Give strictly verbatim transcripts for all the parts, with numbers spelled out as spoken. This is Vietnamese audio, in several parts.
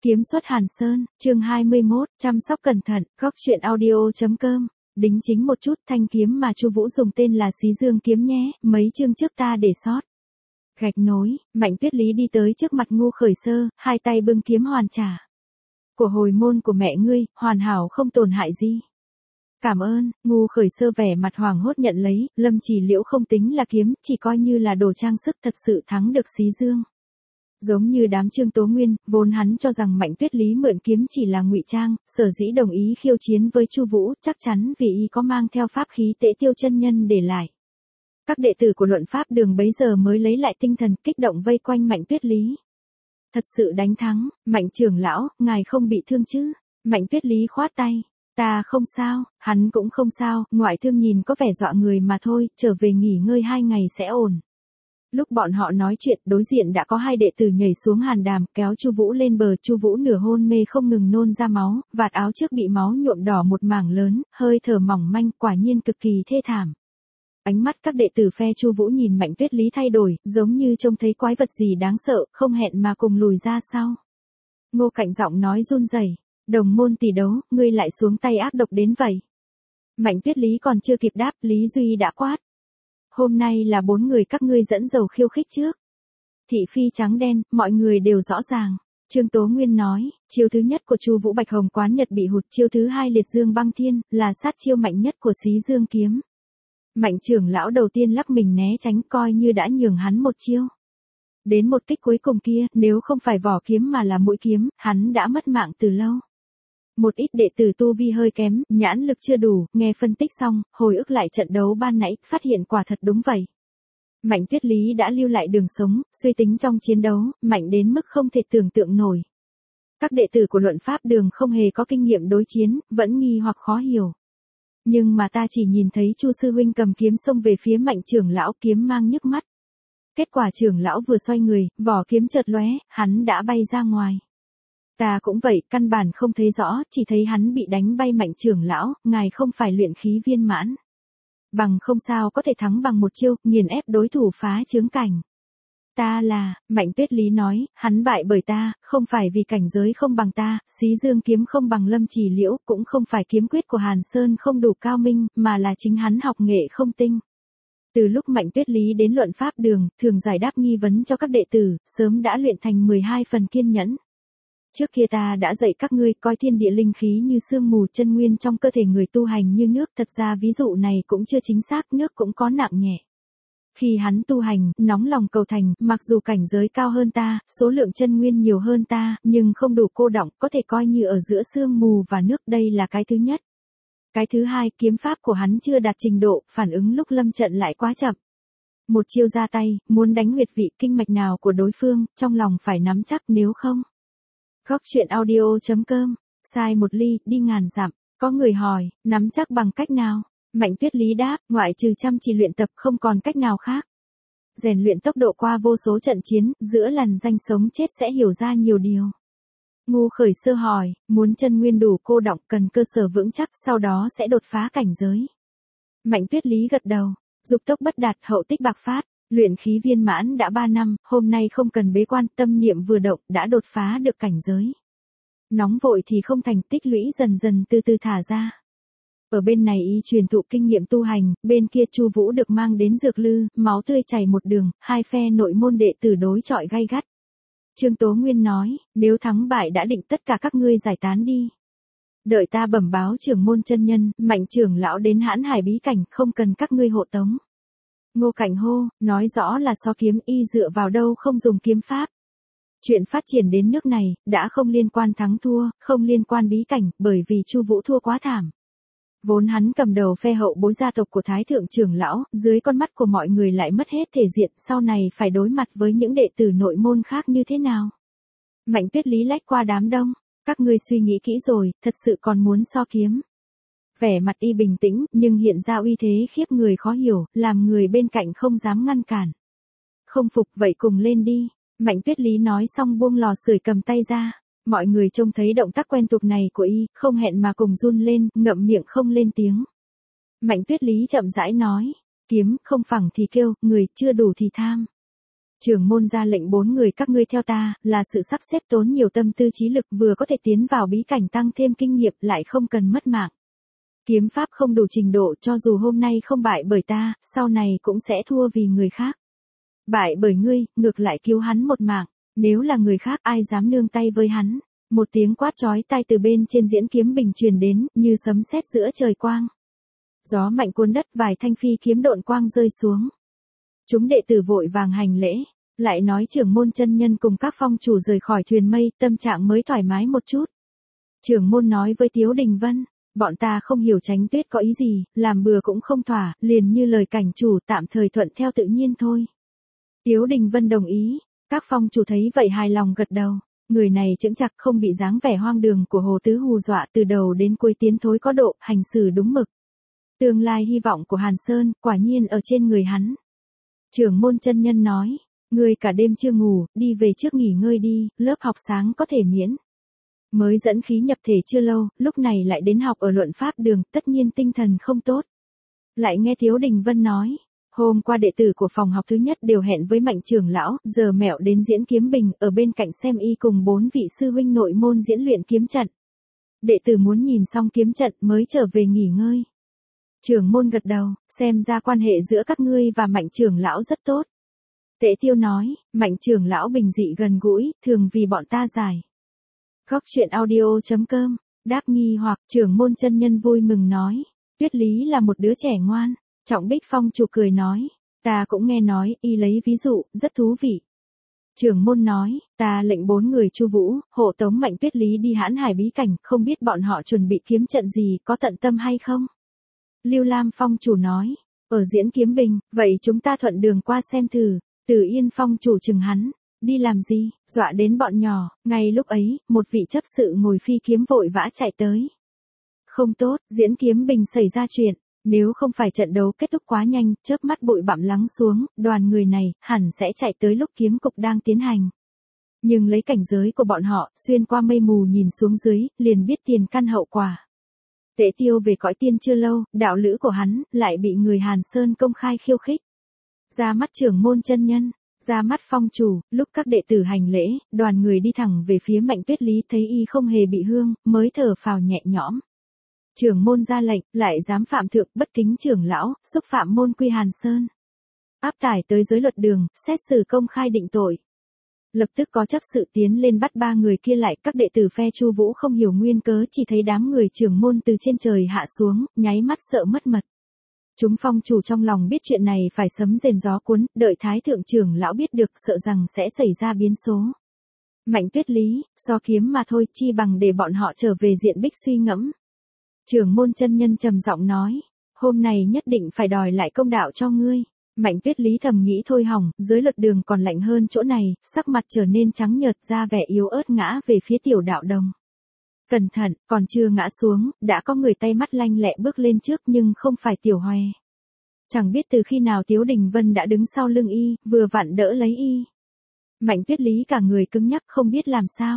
Kiếm xuất Hàn Sơn, chương hai mươi mốt, chăm sóc cẩn thận, góc truyện audio chấm com. Đính chính một chút, thanh kiếm mà Chu Vũ dùng tên là Xí Dương kiếm nhé, mấy chương trước ta để sót. Gạch nối, Mạnh Tuyết Lý đi tới trước mặt Ngô Khởi Sơ, hai tay bưng kiếm hoàn trả. Của hồi môn của mẹ ngươi, hoàn hảo không tổn hại gì. Cảm ơn, Ngô Khởi Sơ vẻ mặt hoảng hốt nhận lấy, Lâm Chỉ Liễu không tính là kiếm, chỉ coi như là đồ trang sức, thật sự thắng được Xí Dương. Giống như đám Trương Tố Nguyên, vốn hắn cho rằng Mạnh Tuyết Lý mượn kiếm chỉ là ngụy trang, sở dĩ đồng ý khiêu chiến với Chu Vũ, chắc chắn vì y có mang theo pháp khí Tế Tiêu chân nhân để lại. Các đệ tử của luận pháp đường bấy giờ mới lấy lại tinh thần, kích động vây quanh Mạnh Tuyết Lý. Thật sự đánh thắng, Mạnh trưởng lão, ngài không bị thương chứ? Mạnh Tuyết Lý khoát tay. Ta không sao, hắn cũng không sao, ngoại thương nhìn có vẻ dọa người mà thôi, trở về nghỉ ngơi hai ngày sẽ ổn. Lúc bọn họ nói chuyện, đối diện đã có hai đệ tử nhảy xuống hàn đàm, kéo Chu Vũ lên bờ. Chu Vũ nửa hôn mê không ngừng nôn ra máu, vạt áo trước bị máu nhuộm đỏ một mảng lớn, hơi thở mỏng manh, quả nhiên cực kỳ thê thảm. Ánh mắt các đệ tử phe Chu Vũ nhìn Mạnh Tuyết Lý thay đổi, giống như trông thấy quái vật gì đáng sợ, không hẹn mà cùng lùi ra sau. Ngô Cạnh giọng nói run rẩy, đồng môn tỷ đấu, ngươi lại xuống tay ác độc đến vậy. Mạnh Tuyết Lý còn chưa kịp đáp, Lý Duy đã quát. Hôm nay là bốn người các ngươi dẫn dầu khiêu khích trước. Thị phi trắng đen, mọi người đều rõ ràng. Trương Tố Nguyên nói, chiêu thứ nhất của Chu Vũ Bạch Hồng Quán Nhật bị hụt, chiêu thứ hai Liệt Dương Băng Thiên, là sát chiêu mạnh nhất của Xí Dương kiếm. Mạnh trưởng lão đầu tiên lắc mình né tránh, coi như đã nhường hắn một chiêu. Đến một kích cuối cùng kia, nếu không phải vỏ kiếm mà là mũi kiếm, hắn đã mất mạng từ lâu. Một ít đệ tử tu vi hơi kém, nhãn lực chưa đủ, nghe phân tích xong, hồi ức lại trận đấu ban nãy, phát hiện quả thật đúng vậy. Mạnh Tuyết Lý đã lưu lại đường sống, suy tính trong chiến đấu, mạnh đến mức không thể tưởng tượng nổi. Các đệ tử của luận pháp đường không hề có kinh nghiệm đối chiến, vẫn nghi hoặc khó hiểu. Nhưng mà ta chỉ nhìn thấy Chu sư huynh cầm kiếm xông về phía Mạnh trưởng lão, kiếm mang nhức mắt. Kết quả trưởng lão vừa xoay người, vỏ kiếm chợt lóe, hắn đã bay ra ngoài. Ta cũng vậy, căn bản không thấy rõ, chỉ thấy hắn bị đánh bay. Mạnh trưởng lão, ngài không phải luyện khí viên mãn. Bằng không sao có thể thắng bằng một chiêu, nghiền ép đối thủ phá chướng cảnh. Ta là, Mạnh Tuyết Lý nói, hắn bại bởi ta, không phải vì cảnh giới không bằng ta, Xí Dương kiếm không bằng Lâm Chỉ Liễu, cũng không phải kiếm quyết của Hàn Sơn không đủ cao minh, mà là chính hắn học nghệ không tinh. Từ lúc Mạnh Tuyết Lý đến luận pháp đường, thường giải đáp nghi vấn cho các đệ tử, sớm đã luyện thành mười hai phần kiên nhẫn. Trước kia ta đã dạy các ngươi coi thiên địa linh khí như sương mù, chân nguyên trong cơ thể người tu hành như nước, thật ra ví dụ này cũng chưa chính xác, nước cũng có nặng nhẹ. Khi hắn tu hành, nóng lòng cầu thành, mặc dù cảnh giới cao hơn ta, số lượng chân nguyên nhiều hơn ta, nhưng không đủ cô đọng, có thể coi như ở giữa sương mù và nước, đây là cái thứ nhất. Cái thứ hai, kiếm pháp của hắn chưa đạt trình độ, phản ứng lúc lâm trận lại quá chậm. Một chiêu ra tay, muốn đánh huyệt vị kinh mạch nào của đối phương, trong lòng phải nắm chắc, nếu không. Góc truyện audio chấm com, sai một ly, đi ngàn dặm. Có người hỏi, nắm chắc bằng cách nào? Mạnh Tuyết Lý đáp, ngoại trừ chăm chỉ luyện tập không còn cách nào khác. Rèn luyện tốc độ qua vô số trận chiến, giữa lằn danh sống chết sẽ hiểu ra nhiều điều. Ngô Khởi Sơ hỏi, muốn chân nguyên đủ cô đọng cần cơ sở vững chắc, sau đó sẽ đột phá cảnh giới. Mạnh Tuyết Lý gật đầu, dục tốc bất đạt, hậu tích bạc phát. Luyện khí viên mãn đã ba năm, hôm nay không cần bế quan, tâm niệm vừa động, đã đột phá được cảnh giới. Nóng vội thì không thành, tích lũy dần dần từ từ thả ra. Ở bên này y truyền thụ kinh nghiệm tu hành, bên kia Chu Vũ được mang đến dược lư, máu tươi chảy một đường, hai phe nội môn đệ tử đối chọi gay gắt. Trương Tố Nguyên nói, nếu thắng bại đã định, tất cả các ngươi giải tán đi. Đợi ta bẩm báo trưởng môn chân nhân, Mạnh trưởng lão đến Hãn Hải bí cảnh, không cần các ngươi hộ tống. Ngô Cảnh hô, nói rõ là so kiếm, y dựa vào đâu không dùng kiếm pháp. Chuyện phát triển đến nước này, đã không liên quan thắng thua, không liên quan bí cảnh, bởi vì Chu Vũ thua quá thảm. Vốn hắn cầm đầu phe hậu bối gia tộc của Thái thượng trưởng lão, dưới con mắt của mọi người lại mất hết thể diện, sau này phải đối mặt với những đệ tử nội môn khác như thế nào. Mạnh Tuyết Lý lách qua đám đông, các ngươi suy nghĩ kỹ rồi, thật sự còn muốn so kiếm. Vẻ mặt y bình tĩnh, nhưng hiện ra uy thế khiếp người khó hiểu, làm người bên cạnh không dám ngăn cản. Không phục vậy cùng lên đi. Mạnh Tuyết Lý nói xong buông lò sưởi cầm tay ra. Mọi người trông thấy động tác quen thuộc này của y, không hẹn mà cùng run lên, ngậm miệng không lên tiếng. Mạnh Tuyết Lý chậm rãi nói, kiếm không phẳng thì kêu, người chưa đủ thì tham. Trưởng môn ra lệnh bốn người các ngươi theo ta, là sự sắp xếp tốn nhiều tâm tư trí lực vừa có thể tiến vào bí cảnh tăng thêm kinh nghiệm lại không cần mất mạng. Kiếm pháp không đủ trình độ cho dù hôm nay không bại bởi ta, sau này cũng sẽ thua vì người khác. Bại bởi ngươi, ngược lại cứu hắn một mạng, nếu là người khác ai dám nương tay với hắn. Một tiếng quát chói tai từ bên trên diễn kiếm bình truyền đến, như sấm sét giữa trời quang. Gió mạnh cuốn đất, vài thanh phi kiếm độn quang rơi xuống. Chúng đệ tử vội vàng hành lễ, lại nói trưởng môn chân nhân cùng các phong chủ rời khỏi thuyền mây, tâm trạng mới thoải mái một chút. Trưởng môn nói với Tiếu Đình Vân, bọn ta không hiểu Chánh Tuyết có ý gì, làm bừa cũng không thỏa, liền như lời cảnh chủ tạm thời thuận theo tự nhiên thôi. Tiếu Đình Vân đồng ý, các phong chủ thấy vậy hài lòng gật đầu, người này chững chạc không bị dáng vẻ hoang đường của Hồ Tứ hù dọa từ đầu đến cuối tiến thối có độ, hành xử đúng mực. Tương lai hy vọng của Hàn Sơn, quả nhiên ở trên người hắn. Trưởng môn chân nhân nói, ngươi cả đêm chưa ngủ, đi về trước nghỉ ngơi đi, lớp học sáng có thể miễn. Mới dẫn khí nhập thể chưa lâu, lúc này lại đến học ở luận pháp đường, tất nhiên tinh thần không tốt. Lại nghe Tiếu Đình Vân nói, hôm qua đệ tử của phòng học thứ nhất đều hẹn với Mạnh trưởng lão, giờ mẹo đến diễn kiếm bình, ở bên cạnh xem y cùng bốn vị sư huynh nội môn diễn luyện kiếm trận. Đệ tử muốn nhìn xong kiếm trận mới trở về nghỉ ngơi. Trưởng môn gật đầu, xem ra quan hệ giữa các ngươi và Mạnh trưởng lão rất tốt. Tế Tiêu nói, Mạnh trưởng lão bình dị gần gũi, thường vì bọn ta giải. Góc truyện audio chấm com, đáp nghi hoặc, trưởng môn chân nhân vui mừng nói, Tuyết Lý là một đứa trẻ ngoan. Trọng Bích Phong chủ cười nói, ta cũng nghe nói, y lấy ví dụ, rất thú vị. Trưởng môn nói, ta lệnh bốn người Chu Vũ, hộ tống Mạnh Tuyết Lý đi Hãn Hải bí cảnh, không biết bọn họ chuẩn bị kiếm trận gì, có tận tâm hay không? Lưu Lam Phong chủ nói, ở diễn kiếm bình, vậy chúng ta thuận đường qua xem thử. Từ Yên Phong chủ chừng hắn, đi làm gì, dọa đến bọn nhỏ. Ngay lúc ấy, một vị chấp sự ngồi phi kiếm vội vã chạy tới. Không tốt, diễn kiếm bình xảy ra chuyện. Nếu không phải trận đấu kết thúc quá nhanh, chớp mắt bụi bặm lắng xuống, đoàn người này hẳn sẽ chạy tới lúc kiếm cục đang tiến hành. Nhưng lấy cảnh giới của bọn họ, xuyên qua mây mù nhìn xuống dưới, liền biết tiền căn hậu quả. Tế Tiêu về cõi tiên chưa lâu, đạo lữ của hắn lại bị người Hàn Sơn công khai khiêu khích. Ra mắt trưởng môn chân nhân, ra mắt phong chủ, lúc các đệ tử hành lễ, đoàn người đi thẳng về phía Mạnh Tuyết Lý, thấy y không hề bị hương, mới thở phào nhẹ nhõm. Trưởng môn ra lệnh, lại dám phạm thượng, bất kính trưởng lão, xúc phạm môn quy Hàn Sơn. Áp tải tới giới luật đường, xét xử công khai định tội. Lập tức có chấp sự tiến lên bắt ba người kia lại, các đệ tử phe Chu Vũ không hiểu nguyên cớ, chỉ thấy đám người trưởng môn từ trên trời hạ xuống, nháy mắt sợ mất mật. Chúng phong chủ trong lòng biết chuyện này phải sấm rền gió cuốn, đợi thái thượng trưởng lão biết được sợ rằng sẽ xảy ra biến số. Mạnh Tuyết Lý, so kiếm mà thôi, chi bằng để bọn họ trở về diện bích suy ngẫm. Trưởng môn chân nhân trầm giọng nói, hôm nay nhất định phải đòi lại công đạo cho ngươi. Mạnh Tuyết Lý thầm nghĩ thôi hỏng, dưới luật đường còn lạnh hơn chỗ này, sắc mặt trở nên trắng nhợt ra vẻ yếu ớt ngã về phía tiểu đạo đồng. Cẩn thận, còn chưa ngã xuống, đã có người tay mắt lanh lẹ bước lên trước nhưng không phải Tiểu Hoè. Chẳng biết từ khi nào Tiếu Đình Vân đã đứng sau lưng y, vừa vặn đỡ lấy y. Mạnh Tuyết Lý cả người cứng nhắc không biết làm sao.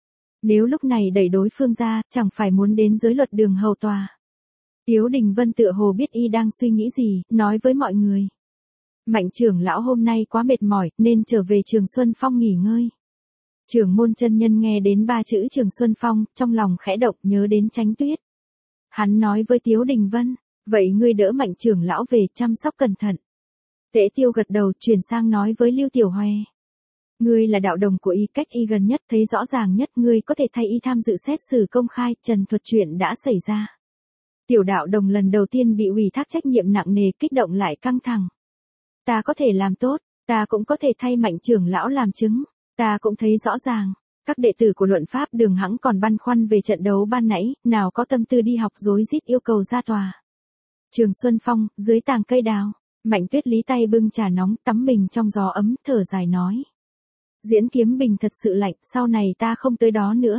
Nếu lúc này đẩy đối phương ra, chẳng phải muốn đến dưới luật đường hầu tòa. Tiếu Đình Vân tựa hồ biết y đang suy nghĩ gì, nói với mọi người. Mạnh trưởng lão hôm nay quá mệt mỏi, nên trở về Trường Xuân Phong nghỉ ngơi. Trưởng môn chân nhân nghe đến ba chữ Trường Xuân Phong, trong lòng khẽ động nhớ đến Chánh Tuyết. Hắn nói với Tiếu Đình Vân, vậy ngươi đỡ Mạnh trưởng lão về chăm sóc cẩn thận. Tế Tiêu gật đầu chuyển sang nói với Lưu Tiểu Hoè. Ngươi là đạo đồng của y, cách y gần nhất, thấy rõ ràng nhất, ngươi có thể thay y tham dự xét xử công khai, trần thuật chuyện đã xảy ra. Tiểu đạo đồng lần đầu tiên bị ủy thác trách nhiệm nặng nề, kích động lại căng thẳng. Ta có thể làm tốt, ta cũng có thể thay Mạnh trưởng lão làm chứng, ta cũng thấy rõ ràng. Các đệ tử của luận pháp đường hẵng còn băn khoăn về trận đấu ban nãy, nào có tâm tư đi học rối rít yêu cầu ra tòa. Trường Xuân Phong, dưới tàng cây đào, Mạnh Tuyết Lý tay bưng trà nóng, tắm mình trong gió ấm, thở dài nói. Diễn kiếm bình thật sự lạnh, sau này ta không tới đó nữa.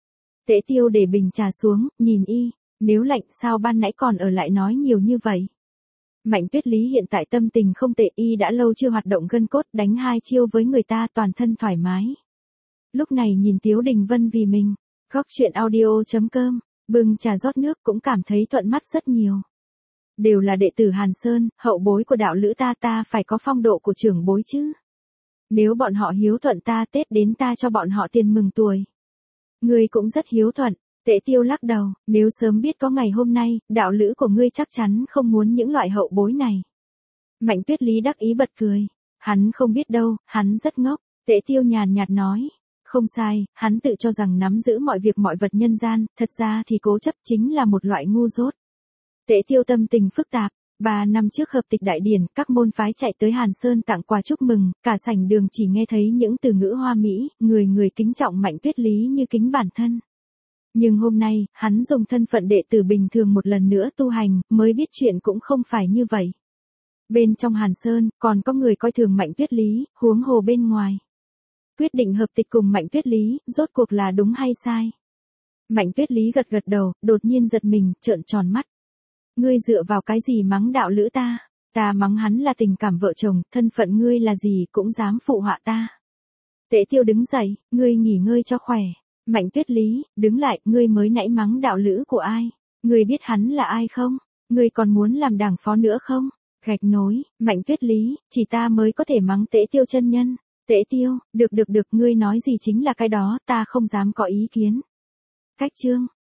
Tế Tiêu để bình trà xuống, nhìn y, nếu lạnh sao ban nãy còn ở lại nói nhiều như vậy. Mạnh Tuyết Lý hiện tại tâm tình không tệ, y đã lâu chưa hoạt động gân cốt, đánh hai chiêu với người ta toàn thân thoải mái. Lúc này nhìn Tiếu Đình Vân vì mình, góc truyện audio chấm com, bưng trà rót nước cũng cảm thấy thuận mắt rất nhiều. Đều là đệ tử Hàn Sơn, hậu bối của đạo lữ ta, ta phải có phong độ của trưởng bối chứ. Nếu bọn họ hiếu thuận ta Tết đến ta cho bọn họ tiền mừng tuổi. Ngươi cũng rất hiếu thuận. Tễ Tiêu lắc đầu, nếu sớm biết có ngày hôm nay, đạo lữ của ngươi chắc chắn không muốn những loại hậu bối này. Mạnh Tuyết Lý đắc ý bật cười. Hắn không biết đâu, hắn rất ngốc. Tễ Tiêu nhàn nhạt nói. Không sai, hắn tự cho rằng nắm giữ mọi việc mọi vật nhân gian, thật ra thì cố chấp chính là một loại ngu dốt. Tễ Tiêu tâm tình phức tạp. Ba năm trước hợp tịch đại điển, các môn phái chạy tới Hàn Sơn tặng quà chúc mừng, cả sảnh đường chỉ nghe thấy những từ ngữ hoa mỹ, người người kính trọng Mạnh Tuyết Lý như kính bản thân. Nhưng hôm nay, hắn dùng thân phận đệ tử bình thường một lần nữa tu hành, mới biết chuyện cũng không phải như vậy. Bên trong Hàn Sơn, còn có người coi thường Mạnh Tuyết Lý, huống hồ bên ngoài. Quyết định hợp tịch cùng Mạnh Tuyết Lý, rốt cuộc là đúng hay sai? Mạnh Tuyết Lý gật gật đầu, đột nhiên giật mình, trợn tròn mắt. Ngươi dựa vào cái gì mắng đạo lữ ta? Ta mắng hắn là tình cảm vợ chồng, thân phận ngươi là gì cũng dám phụ họa ta. Tễ Tiêu đứng dậy, ngươi nghỉ ngơi cho khỏe. Mạnh Tuyết Lý, đứng lại, ngươi mới nãy mắng đạo lữ của ai? Ngươi biết hắn là ai không? Ngươi còn muốn làm đảng phó nữa không? Gạch nối, Mạnh Tuyết Lý, chỉ ta mới có thể mắng Tễ Tiêu chân nhân. Tễ Tiêu, được được được, ngươi nói gì chính là cái đó, ta không dám có ý kiến. Cách chương.